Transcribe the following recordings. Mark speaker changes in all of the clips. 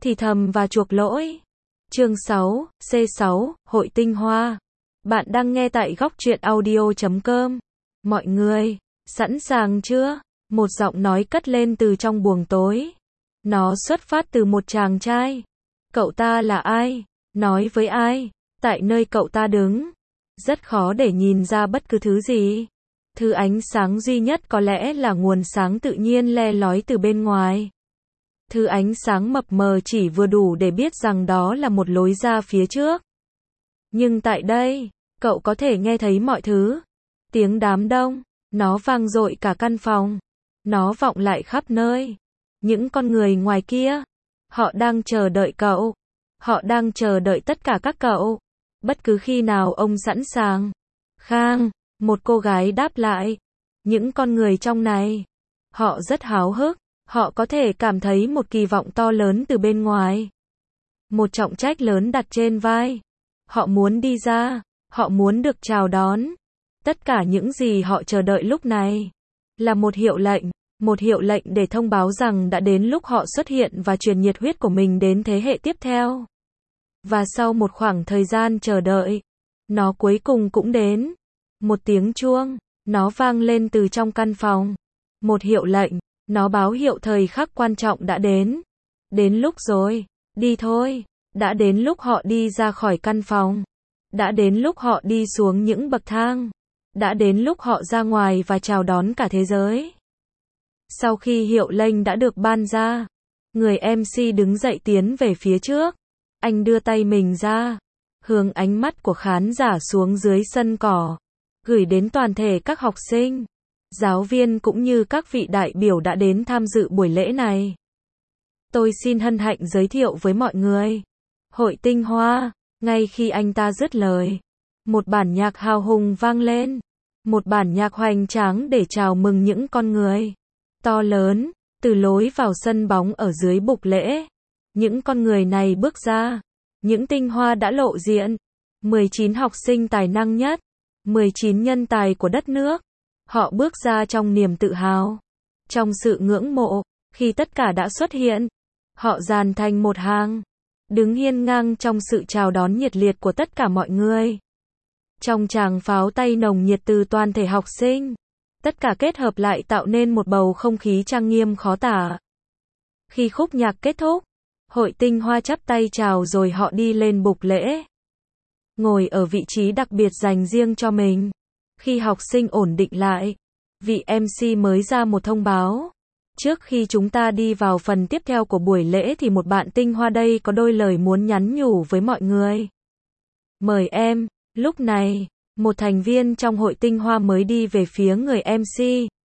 Speaker 1: thì thầm và chuộc lỗi. Chương 6, C6, Hội Tinh Hoa. Bạn đang nghe tại góc truyện audio.com. Mọi người, sẵn sàng chưa? Một giọng nói cất lên từ trong buồng tối. Nó xuất phát từ một chàng trai. Cậu ta là ai? Nói với ai? Tại nơi cậu ta đứng. Rất khó để nhìn ra bất cứ thứ gì. Thứ ánh sáng duy nhất có lẽ là nguồn sáng tự nhiên le lói từ bên ngoài. Thứ ánh sáng mập mờ chỉ vừa đủ để biết rằng đó là một lối ra phía trước. Nhưng tại đây, cậu có thể nghe thấy mọi thứ. Tiếng đám đông, nó vang dội cả căn phòng. Nó vọng lại khắp nơi. Những con người ngoài kia, họ đang chờ đợi cậu. Họ đang chờ đợi tất cả các cậu. Bất cứ khi nào ông sẵn sàng. Khang, một cô gái đáp lại. Những con người trong này, họ rất háo hức. Họ có thể cảm thấy một kỳ vọng to lớn từ bên ngoài. Một trọng trách lớn đặt trên vai. Họ muốn đi ra. Họ muốn được chào đón. Tất cả những gì họ chờ đợi lúc này là một hiệu lệnh. Một hiệu lệnh để thông báo rằng đã đến lúc họ xuất hiện và truyền nhiệt huyết của mình đến thế hệ tiếp theo. Và sau một khoảng thời gian chờ đợi, nó cuối cùng cũng đến. Một tiếng chuông, nó vang lên từ trong căn phòng. Một hiệu lệnh, nó báo hiệu thời khắc quan trọng đã đến. Đến lúc rồi, đi thôi. Đã đến lúc họ đi ra khỏi căn phòng. Đã đến lúc họ đi xuống những bậc thang. Đã đến lúc họ ra ngoài và chào đón cả thế giới. Sau khi hiệu lệnh đã được ban ra, người MC đứng dậy tiến về phía trước. Anh đưa tay mình ra, hướng ánh mắt của khán giả xuống dưới sân cỏ, gửi đến toàn thể các học sinh, giáo viên cũng như các vị đại biểu đã đến tham dự buổi lễ này. Tôi xin hân hạnh giới thiệu với mọi người, Hội Tinh Hoa. Ngay khi anh ta dứt lời, một bản nhạc hào hùng vang lên, một bản nhạc hoành tráng để chào mừng những con người to lớn, từ lối vào sân bóng ở dưới bục lễ. Những con người này bước ra, những tinh hoa đã lộ diện, 19 học sinh tài năng nhất, 19 nhân tài của đất nước. Họ bước ra trong niềm tự hào, trong sự ngưỡng mộ. Khi tất cả đã xuất hiện, họ dàn thành một hàng, đứng hiên ngang trong sự chào đón nhiệt liệt của tất cả mọi người. Trong tràng pháo tay nồng nhiệt từ toàn thể học sinh, tất cả kết hợp lại tạo nên một bầu không khí trang nghiêm khó tả. Khi khúc nhạc kết thúc, Hội Tinh Hoa chắp tay chào rồi họ đi lên bục lễ, ngồi ở vị trí đặc biệt dành riêng cho mình. Khi học sinh ổn định lại, vị MC mới ra một thông báo. Trước khi chúng ta đi vào phần tiếp theo của buổi lễ thì một bạn Tinh Hoa đây có đôi lời muốn nhắn nhủ với mọi người. Mời em. Lúc này, một thành viên trong Hội Tinh Hoa mới đi về phía người MC.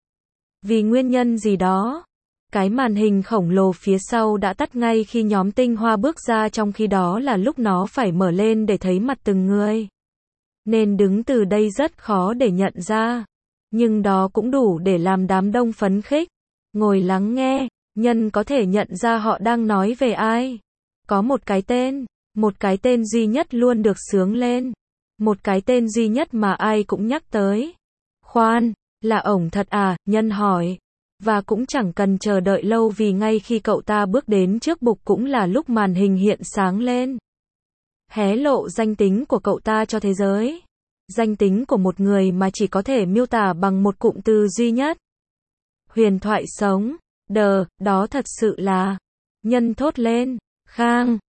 Speaker 1: Vì nguyên nhân gì đó, cái màn hình khổng lồ phía sau đã tắt ngay khi nhóm Tinh Hoa bước ra, trong khi đó là lúc nó phải mở lên để thấy mặt từng người. Nên đứng từ đây rất khó để nhận ra. Nhưng đó cũng đủ để làm đám đông phấn khích. Ngồi lắng nghe, nhân có thể nhận ra họ đang nói về ai. Có một cái tên duy nhất luôn được xướng lên. Một cái tên duy nhất mà ai cũng nhắc tới. Khoan, là ổng thật à? Nhân hỏi. Và cũng chẳng cần chờ đợi lâu vì ngay khi cậu ta bước đến trước bục cũng là lúc màn hình hiện sáng lên. Hé lộ danh tính của cậu ta cho thế giới. Danh tính của một người mà chỉ có thể miêu tả bằng một cụm từ duy nhất. Huyền thoại sống. Đó thật sự là. Nhân thốt lên. Khang,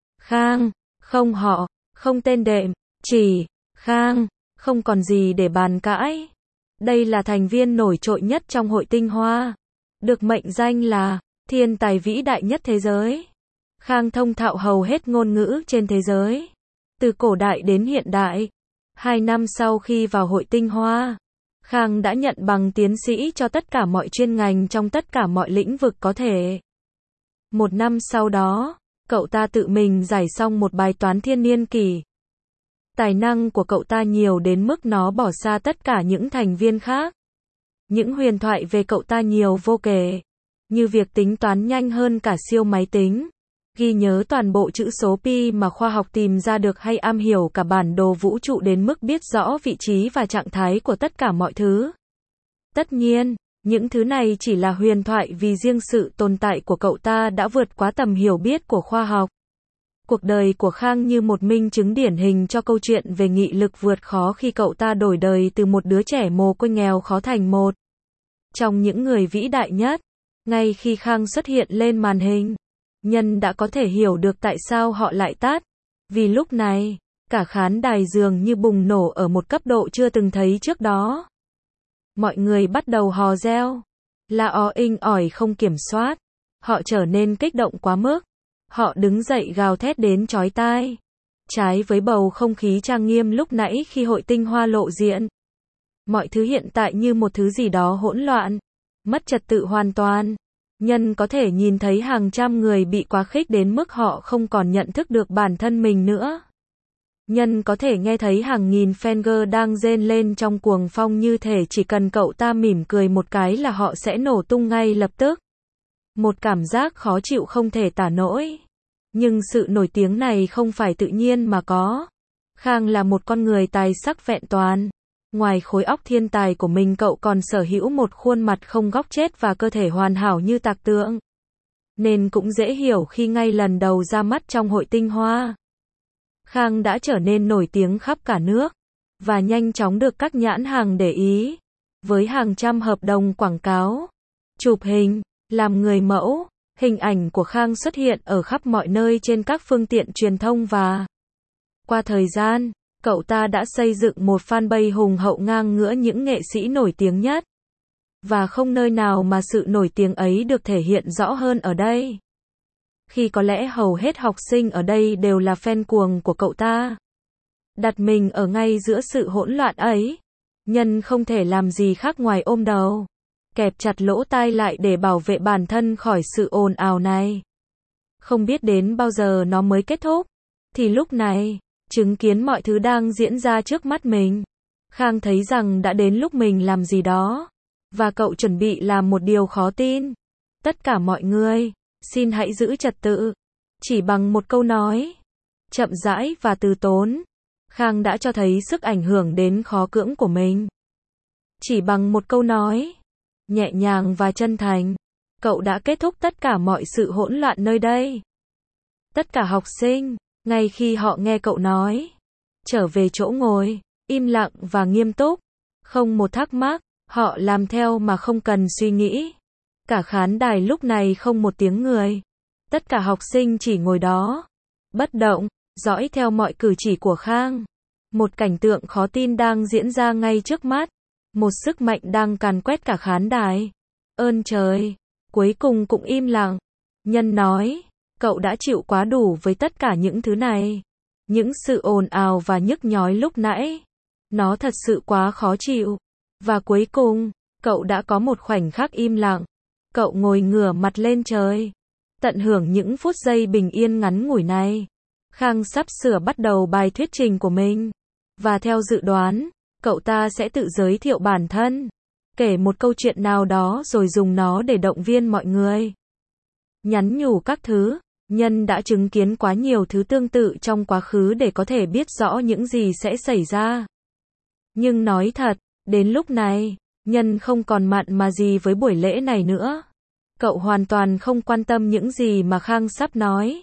Speaker 1: không họ, không tên đệm, chỉ Khang, không còn gì để bàn cãi. Đây là thành viên nổi trội nhất trong Hội Tinh Hoa. Được mệnh danh là thiên tài vĩ đại nhất thế giới. Khang thông thạo hầu hết ngôn ngữ trên thế giới, từ cổ đại đến hiện đại. 2 năm sau khi vào Hội Tinh Hoa, Khang đã nhận bằng tiến sĩ cho tất cả mọi chuyên ngành trong tất cả mọi lĩnh vực có thể. 1 năm sau đó, cậu ta tự mình giải xong một bài toán thiên niên kỷ. Tài năng của cậu ta nhiều đến mức nó bỏ xa tất cả những thành viên khác. Những huyền thoại về cậu ta nhiều vô kể, như việc tính toán nhanh hơn cả siêu máy tính, ghi nhớ toàn bộ chữ số pi mà khoa học tìm ra được, hay am hiểu cả bản đồ vũ trụ đến mức biết rõ vị trí và trạng thái của tất cả mọi thứ. Tất nhiên, Những thứ này chỉ là huyền thoại vì riêng sự tồn tại của cậu ta đã vượt quá tầm hiểu biết của khoa học. Cuộc đời của Khang như một minh chứng điển hình cho câu chuyện về nghị lực vượt khó khi cậu ta đổi đời từ một đứa trẻ mồ côi nghèo khó thành một trong những người vĩ đại nhất. Ngay khi Khang xuất hiện lên màn hình, Nhân đã có thể hiểu được tại sao họ lại tắt. Vì lúc này, cả khán đài dường như bùng nổ ở một cấp độ chưa từng thấy trước đó. Mọi người bắt đầu hò reo, la ó inh ỏi không kiểm soát. Họ trở nên kích động quá mức. Họ đứng dậy gào thét đến chói tai. Trái với bầu không khí trang nghiêm lúc nãy khi hội tinh hoa lộ diện. Mọi thứ hiện tại như một thứ gì đó hỗn loạn, mất trật tự hoàn toàn. Nhân có thể nhìn thấy hàng trăm người bị quá khích đến mức họ không còn nhận thức được bản thân mình nữa. Nhân có thể nghe thấy hàng nghìn fan đang rên lên trong cuồng phong như thể chỉ cần cậu ta mỉm cười một cái là họ sẽ nổ tung ngay lập tức. Một cảm giác khó chịu không thể tả nổi. Nhưng sự nổi tiếng này không phải tự nhiên mà có. Khang là một con người tài sắc vẹn toàn. Ngoài khối óc thiên tài của mình, cậu còn sở hữu một khuôn mặt không góc chết và cơ thể hoàn hảo như tạc tượng. Nên cũng dễ hiểu khi ngay lần đầu ra mắt trong hội tinh hoa, Khang đã trở nên nổi tiếng khắp cả nước, và nhanh chóng được các nhãn hàng để ý, với hàng trăm hợp đồng quảng cáo, chụp hình, làm người mẫu. Hình ảnh của Khang xuất hiện ở khắp mọi nơi trên các phương tiện truyền thông và qua thời gian, cậu ta đã xây dựng một fanbase hùng hậu ngang ngửa những nghệ sĩ nổi tiếng nhất. Và không nơi nào mà sự nổi tiếng ấy được thể hiện rõ hơn ở đây. Khi có lẽ hầu hết học sinh ở đây đều là fan cuồng của cậu ta. Đặt mình ở ngay giữa sự hỗn loạn ấy, Nhân không thể làm gì khác ngoài ôm đầu, kẹp chặt lỗ tai lại để bảo vệ bản thân khỏi sự ồn ào này. Không biết đến bao giờ nó mới kết thúc. Thì lúc này, chứng kiến mọi thứ đang diễn ra trước mắt mình, Khang thấy rằng đã đến lúc mình làm gì đó. Và cậu chuẩn bị làm một điều khó tin. Tất cả mọi người, xin hãy giữ trật tự. Chỉ bằng một câu nói chậm rãi và từ tốn, Khang đã cho thấy sức ảnh hưởng đến khó cưỡng của mình. Chỉ bằng một câu nói nhẹ nhàng và chân thành, cậu đã kết thúc tất cả mọi sự hỗn loạn nơi đây. Tất cả học sinh, ngay khi họ nghe cậu nói, trở về chỗ ngồi, im lặng và nghiêm túc, không một thắc mắc, họ làm theo mà không cần suy nghĩ. Cả khán đài lúc này không một tiếng người. Tất cả học sinh chỉ ngồi đó, bất động, dõi theo mọi cử chỉ của Khang. Một cảnh tượng khó tin đang diễn ra ngay trước mắt. Một sức mạnh đang càn quét cả khán đài. Ơn trời, cuối cùng cũng im lặng. Nhân nói, cậu đã chịu quá đủ với tất cả những thứ này. Những sự ồn ào và nhức nhối lúc nãy. Nó thật sự quá khó chịu. Và cuối cùng, cậu đã có một khoảnh khắc im lặng. Cậu ngồi ngửa mặt lên trời, tận hưởng những phút giây bình yên ngắn ngủi này. Khang sắp sửa bắt đầu bài thuyết trình của mình. Và theo dự đoán, cậu ta sẽ tự giới thiệu bản thân, kể một câu chuyện nào đó rồi dùng nó để động viên mọi người. Nhắn nhủ các thứ. Nhân đã chứng kiến quá nhiều thứ tương tự trong quá khứ để có thể biết rõ những gì sẽ xảy ra. Nhưng nói thật, đến lúc này, Nhân không còn mặn mà gì với buổi lễ này nữa. Cậu hoàn toàn không quan tâm những gì mà Khang sắp nói.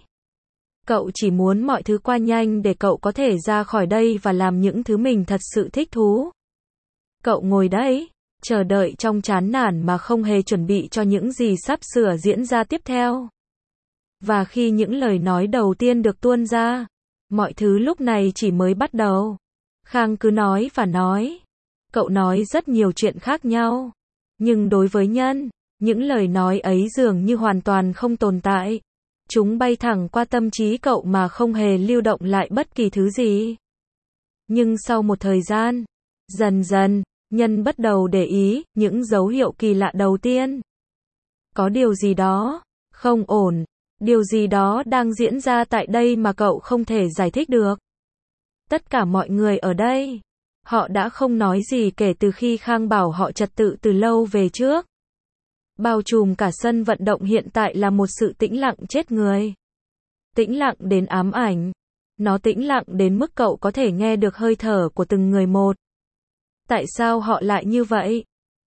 Speaker 1: Cậu chỉ muốn mọi thứ qua nhanh để cậu có thể ra khỏi đây và làm những thứ mình thật sự thích thú. Cậu ngồi đấy, chờ đợi trong chán nản mà không hề chuẩn bị cho những gì sắp sửa diễn ra tiếp theo. Và khi những lời nói đầu tiên được tuôn ra, mọi thứ lúc này chỉ mới bắt đầu. Khang cứ nói và nói. Cậu nói rất nhiều chuyện khác nhau. Nhưng đối với Nhân, những lời nói ấy dường như hoàn toàn không tồn tại. Chúng bay thẳng qua tâm trí cậu mà không hề lưu động lại bất kỳ thứ gì. Nhưng sau một thời gian, dần dần, Nhân bắt đầu để ý những dấu hiệu kỳ lạ đầu tiên. Có điều gì đó không ổn, điều gì đó đang diễn ra tại đây mà cậu không thể giải thích được. Tất cả mọi người ở đây, họ đã không nói gì kể từ khi Khang bảo họ trật tự từ lâu về trước. Bao trùm cả sân vận động hiện tại là một sự tĩnh lặng chết người. Tĩnh lặng đến ám ảnh. Nó tĩnh lặng đến mức cậu có thể nghe được hơi thở của từng người một. Tại sao họ lại như vậy?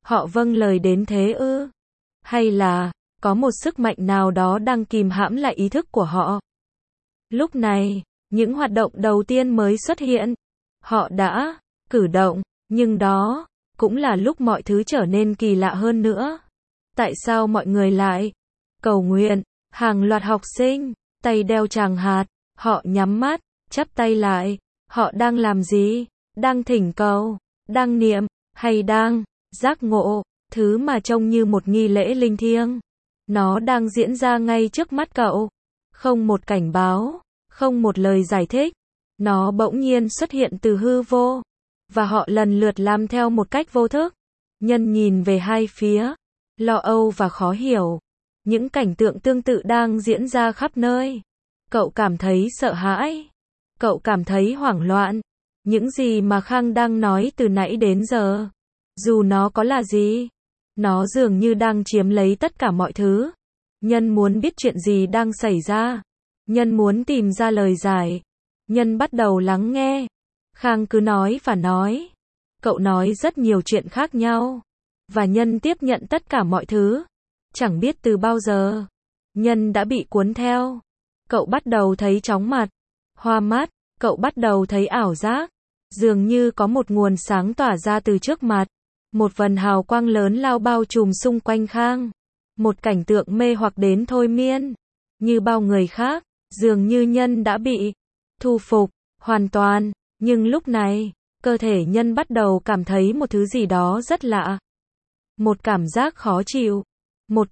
Speaker 1: Họ vâng lời đến thế ư? Hay là, có một sức mạnh nào đó đang kìm hãm lại ý thức của họ? Lúc này, những hoạt động đầu tiên mới xuất hiện. Họ đã cử động, nhưng đó cũng là lúc mọi thứ trở nên kỳ lạ hơn nữa. Tại sao mọi người lại cầu nguyện? Hàng loạt học sinh, tay đeo tràng hạt, họ nhắm mắt, chắp tay lại. Họ đang làm gì? Đang thỉnh cầu, đang niệm, hay đang giác ngộ, thứ mà trông như một nghi lễ linh thiêng. Nó đang diễn ra ngay trước mắt cậu. Không một cảnh báo, không một lời giải thích. Nó bỗng nhiên xuất hiện từ hư vô. Và họ lần lượt làm theo một cách vô thức. Nhân nhìn về hai phía, lo âu và khó hiểu. Những cảnh tượng tương tự đang diễn ra khắp nơi. Cậu cảm thấy sợ hãi. Cậu cảm thấy hoảng loạn. Những gì mà Khang đang nói từ nãy đến giờ, dù nó có là gì, nó dường như đang chiếm lấy tất cả mọi thứ. Nhân muốn biết chuyện gì đang xảy ra. Nhân muốn tìm ra lời giải. Nhân bắt đầu lắng nghe. Khang cứ nói và nói. Cậu nói rất nhiều chuyện khác nhau. Và Nhân tiếp nhận tất cả mọi thứ. Chẳng biết từ bao giờ. Nhân đã bị cuốn theo. Cậu bắt đầu thấy chóng mặt, hoa mắt. Cậu bắt đầu thấy ảo giác. Dường như có một nguồn sáng tỏa ra từ trước mặt. Một vần hào quang lớn lao bao trùm xung quanh Khang. Một cảnh tượng mê hoặc đến thôi miên. Như bao người khác, dường như Nhân đã bị thu phục hoàn toàn. Nhưng lúc này, cơ thể Nhân bắt đầu cảm thấy một thứ gì đó rất lạ. Một cảm giác khó chịu. Một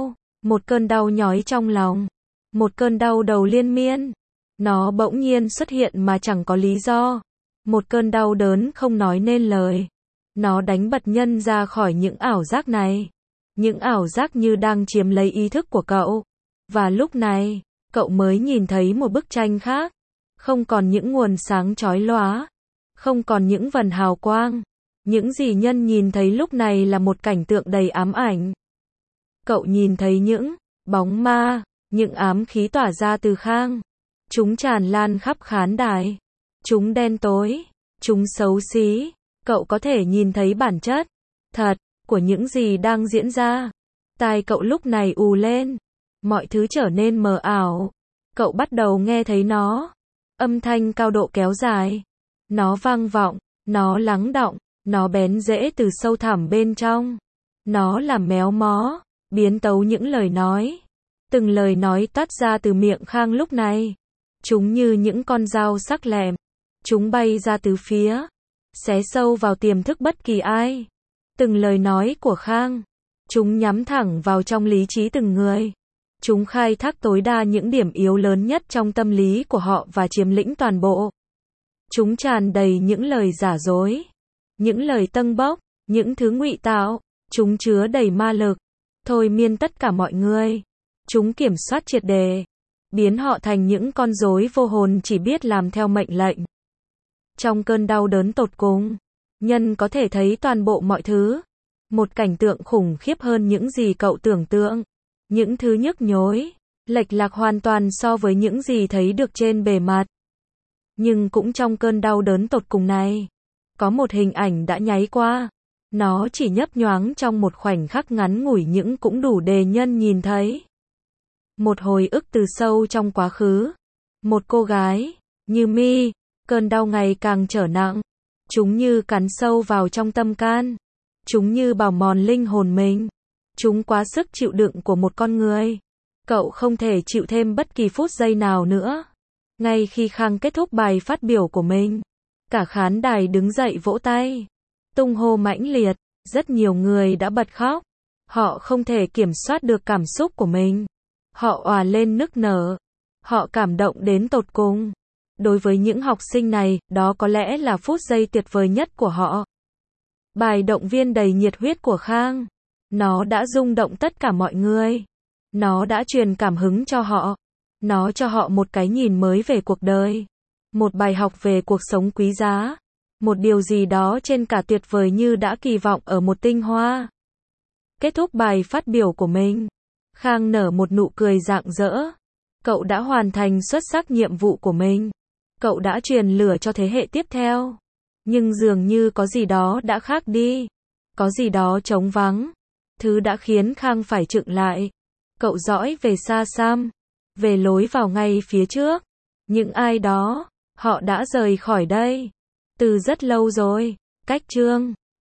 Speaker 1: cơn đau nhói trong lòng. Một cơn đau đầu liên miên. Nó bỗng nhiên xuất hiện mà chẳng có lý do. Một cơn đau đớn không nói nên lời. Nó đánh bật Nhân ra khỏi những ảo giác này. Những ảo giác như đang chiếm lấy ý thức của cậu. Và lúc này, cậu mới nhìn thấy một bức tranh khác. Không còn những nguồn sáng chói lóa. Không còn những vần hào quang. Những gì Nhân nhìn thấy lúc này là một cảnh tượng đầy ám ảnh. Cậu nhìn thấy những bóng ma, những ám khí tỏa ra từ Khang. Chúng tràn lan khắp khán đài. Chúng đen tối. Chúng xấu xí. Cậu có thể nhìn thấy bản chất thật của những gì đang diễn ra. Tai cậu lúc này ù lên. Mọi thứ trở nên mờ ảo. Cậu bắt đầu nghe thấy nó. Âm thanh cao độ kéo dài. Nó vang vọng. Nó lắng đọng. Nó bén rễ từ sâu thẳm bên trong. Nó làm méo mó, biến tấu những lời nói. Từng lời nói toát ra từ miệng Khang lúc này. Chúng như những con dao sắc lẹm. Chúng bay ra từ phía. Xé sâu vào tiềm thức bất kỳ ai. Từng lời nói của Khang. Chúng nhắm thẳng vào trong lý trí từng người. Chúng khai thác tối đa những điểm yếu lớn nhất trong tâm lý của họ và chiếm lĩnh toàn bộ. Chúng tràn đầy những lời giả dối. Những lời tâng bốc. Những thứ ngụy tạo. Chúng chứa đầy ma lực. Thôi miên tất cả mọi người. Chúng kiểm soát triệt để. Biến họ thành những con rối vô hồn chỉ biết làm theo mệnh lệnh. Trong cơn đau đớn tột cùng, Nhân có thể thấy toàn bộ mọi thứ. Một cảnh tượng khủng khiếp hơn những gì cậu tưởng tượng. Những thứ nhức nhối, lệch lạc hoàn toàn so với những gì thấy được trên bề mặt. Nhưng cũng trong cơn đau đớn tột cùng này, có một hình ảnh đã nháy qua. Nó chỉ nhấp nhoáng trong một khoảnh khắc ngắn ngủi nhưng cũng đủ để Nhân nhìn thấy. Một hồi ức từ sâu trong quá khứ. Một cô gái, như Mi. Cơn đau ngày càng trở nặng. Chúng như cắn sâu vào trong tâm can. Chúng như bào mòn linh hồn mình. Chúng quá sức chịu đựng của một con người. Cậu không thể chịu thêm bất kỳ phút giây nào nữa. Ngay khi Khang kết thúc bài phát biểu của mình, cả khán đài đứng dậy vỗ tay, tung hô mãnh liệt. Rất nhiều người đã bật khóc. Họ không thể kiểm soát được cảm xúc của mình. Họ òa lên nức nở. Họ cảm động đến tột cùng. Đối với những học sinh này, đó có lẽ là phút giây tuyệt vời nhất của họ. Bài động viên đầy nhiệt huyết của Khang. Nó đã rung động tất cả mọi người. Nó đã truyền cảm hứng cho họ. Nó cho họ một cái nhìn mới về cuộc đời. Một bài học về cuộc sống quý giá. Một điều gì đó trên cả tuyệt vời như đã kỳ vọng ở một tinh hoa. Kết thúc bài phát biểu của mình, Khang nở một nụ cười rạng rỡ. Cậu đã hoàn thành xuất sắc nhiệm vụ của mình. Cậu đã truyền lửa cho thế hệ tiếp theo. Nhưng dường như có gì đó đã khác đi. Có gì đó trống vắng. Thứ đã khiến Khang phải chững lại. Cậu dõi về xa xăm. Về lối vào ngay phía trước. Những ai đó. Họ đã rời khỏi đây. Từ rất lâu rồi. Cách Trương.